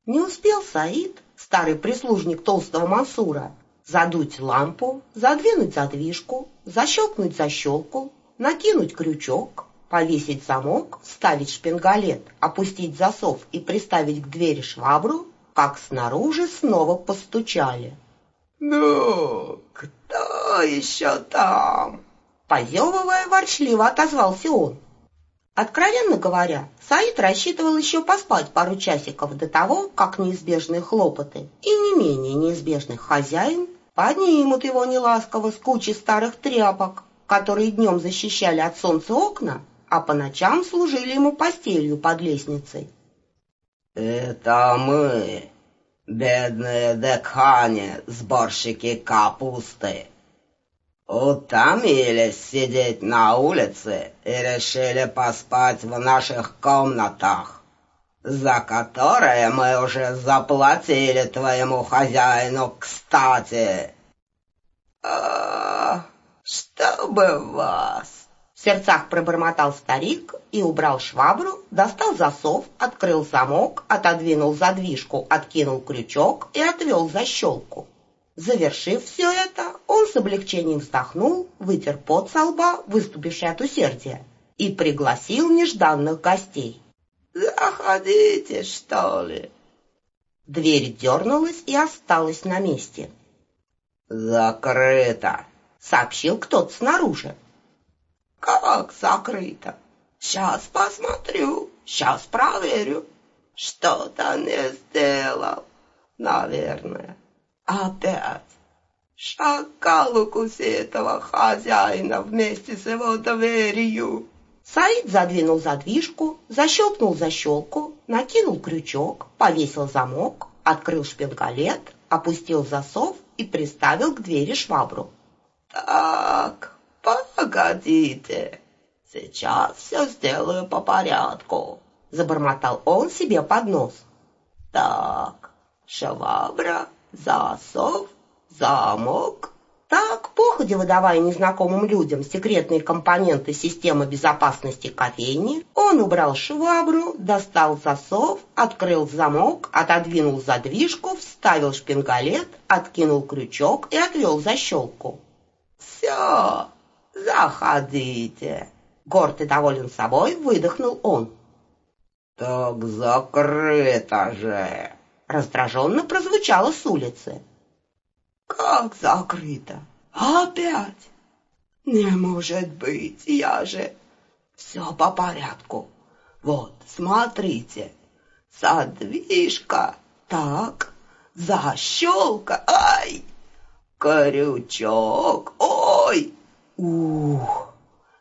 Не успел Саид, старый прислужник толстого Мансура, задуть лампу, задвинуть задвижку, защелкнуть защелку, накинуть крючок, повесить замок, вставить шпингалет, опустить засов и приставить к двери швабру, как снаружи снова постучали. «Ну, кто еще там?» Позевывая, ворчливо отозвался он. Откровенно говоря, Саид рассчитывал еще поспать пару часиков до того, как неизбежные хлопоты и не менее неизбежный хозяин поднимут его неласково с кучи старых тряпок, которые днем защищали от солнца окна, а по ночам служили ему постелью под лестницей. «Это мы, бедные декхани, сборщики капусты. Утомились сидеть на улице и решили поспать в наших комнатах, за которые мы уже заплатили твоему хозяину кстати. Чтобы вас!» В сердцах пробормотал старик и убрал швабру, достал засов, открыл замок, отодвинул задвижку, откинул крючок и отвел защелку. Завершив все это, он с облегчением вздохнул, вытер пот со лба, выступивший от усердия, и пригласил нежданных гостей. «Заходите, что ли?» Дверь дернулась и осталась на месте. «Закрыто», — сообщил кто-то снаружи. «Как закрыто? Сейчас посмотрю, сейчас проверю. Что-то не сделал, наверное. Опять. Шакал укусил этого хозяина вместе с его дверью». Саид задвинул задвижку, защелкнул защелку, накинул крючок, повесил замок, открыл шпингалет, опустил засов и приставил к двери швабру. «Так, погодите, сейчас все сделаю по порядку», — забормотал он себе под нос. «Так, швабра, засов, замок». Так, походя выдавая незнакомым людям секретные компоненты системы безопасности кофейни, он убрал швабру, достал засов, открыл замок, отодвинул задвижку, вставил шпингалет, откинул крючок и отвел защелку. «Все, заходите», — горд и доволен собой выдохнул он. «Так закрыто же», — раздраженно прозвучало с улицы. «Как закрыто? Опять? Не может быть, я же... Все по порядку. Вот, смотрите. Задвижка. Так, защелка. Ай! Крючок. Ой! Ух!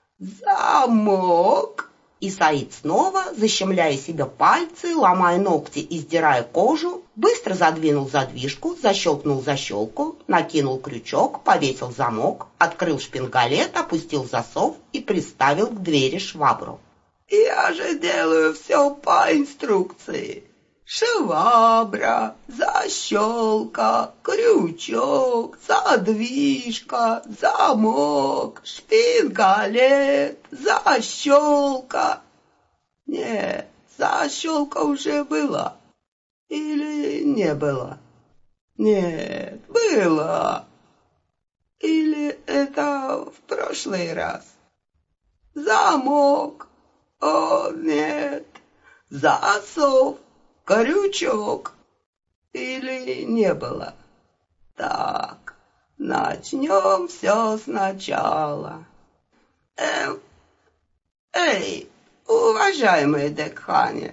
Замок. И Саид снова, защемляя себе пальцы, ломая ногти и сдирая кожу, быстро задвинул задвижку, защелкнул защелку, накинул крючок, повесил замок, открыл шпингалет, опустил засов и приставил к двери швабру. «Я же делаю все по инструкции. Швабра, защелка, крючок, задвижка, замок, шпингалет, защелка». Нет, защелка уже была. Или не была? Нет, была. Или это в прошлый раз? Замок. О, нет. Засов. Крючок. Или не было? Так, начнем все сначала. Эй, уважаемые декхани.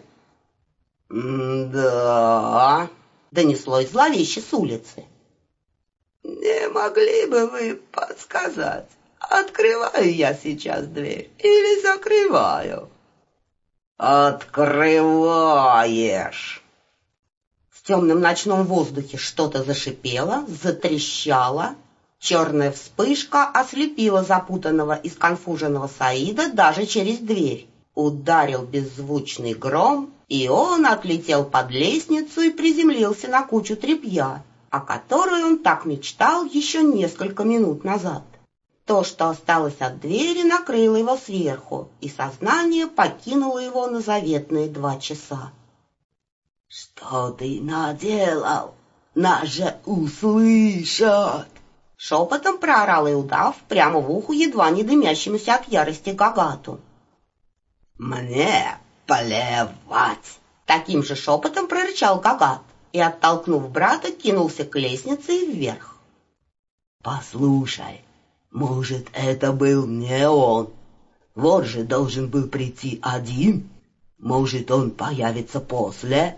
«Да», — донеслось зловеще с улицы. «Не могли бы вы подсказать, открываю я сейчас дверь или закрываю?» «Открываешь!» В темном ночном воздухе что-то зашипело, затрещало. Черная вспышка ослепила запутанного и сконфуженного Саида даже через дверь. Ударил беззвучный гром, и он отлетел под лестницу и приземлился на кучу тряпья, о которой он так мечтал еще несколько минут назад. То, что осталось от двери, накрыло его сверху, и сознание покинуло его на заветные 2 часа. «Что ты наделал? Нас же услышат!» Шепотом проорал Иудав прямо в ухо едва не дымящемуся от ярости Гагату. «Мне плевать!» Таким же шепотом прорычал Гагат и, оттолкнув брата, кинулся к лестнице и вверх. «Послушай, может, это был не он? Вор же должен был прийти один. Может, он появится после?»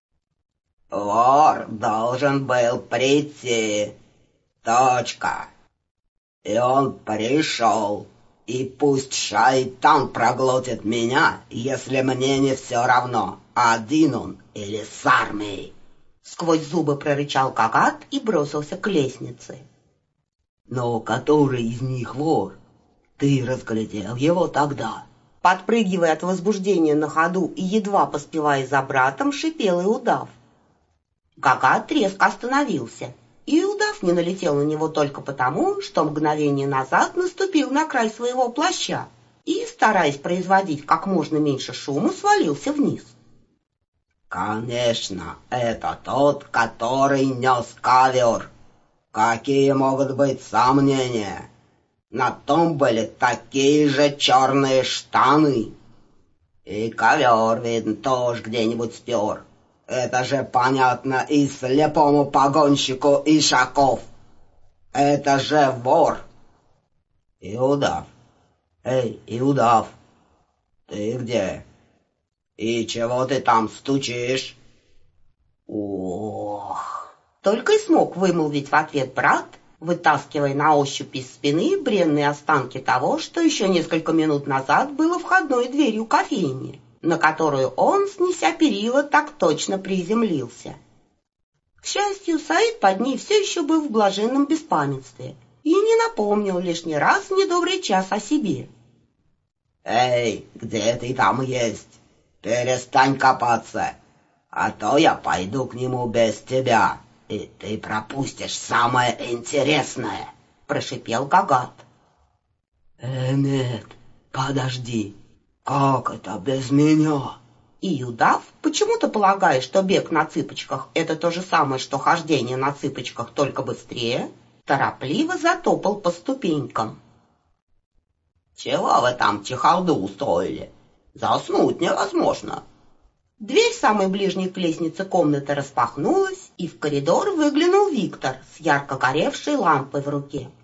«Вор должен был прийти. Точка. И он пришел. И пусть шайтан проглотит меня, если мне не все равно, один он или с армией». Сквозь зубы прорычал Гагат и бросился к лестнице. «Но который из них вор? Ты разглядел его тогда?» Подпрыгивая от возбуждения на ходу и едва поспевая за братом, шипел Иудав. Гагат резко остановился, и Иудав не налетел на него только потому, что мгновение назад наступил на край своего плаща и, стараясь производить как можно меньше шума, свалился вниз. «Конечно, это тот, который нес ковер. Какие могут быть сомнения? На том были такие же черные штаны. И ковер, видно, тоже где-нибудь спер. Это же понятно и слепому погонщику Ишаков. Это же вор. Иудав. Эй, Иудав, ты где? И чего ты там стучишь?» «Ох!» Только и смог вымолвить в ответ брат, вытаскивая на ощупь из спины бренные останки того, что еще несколько минут назад было входной дверью кофейни, на которую он, снеся перила, так точно приземлился. К счастью, Саид под ней все еще был в блаженном беспамятстве и не напомнил лишний раз недобрый час о себе. «Эй, где ты там есть? Перестань копаться, а то я пойду к нему без тебя, и ты пропустишь самое интересное», — прошипел Гагат. Нет, подожди, как это без меня?» И Иудав, почему-то полагая, что бег на цыпочках — это то же самое, что хождение на цыпочках, только быстрее, торопливо затопал по ступенькам. «Чего вы там чехарду устроили? Заснуть невозможно». Дверь самой ближней к лестнице комнаты распахнулась, и в коридор выглянул Виктор с ярко горевшей лампой в руке.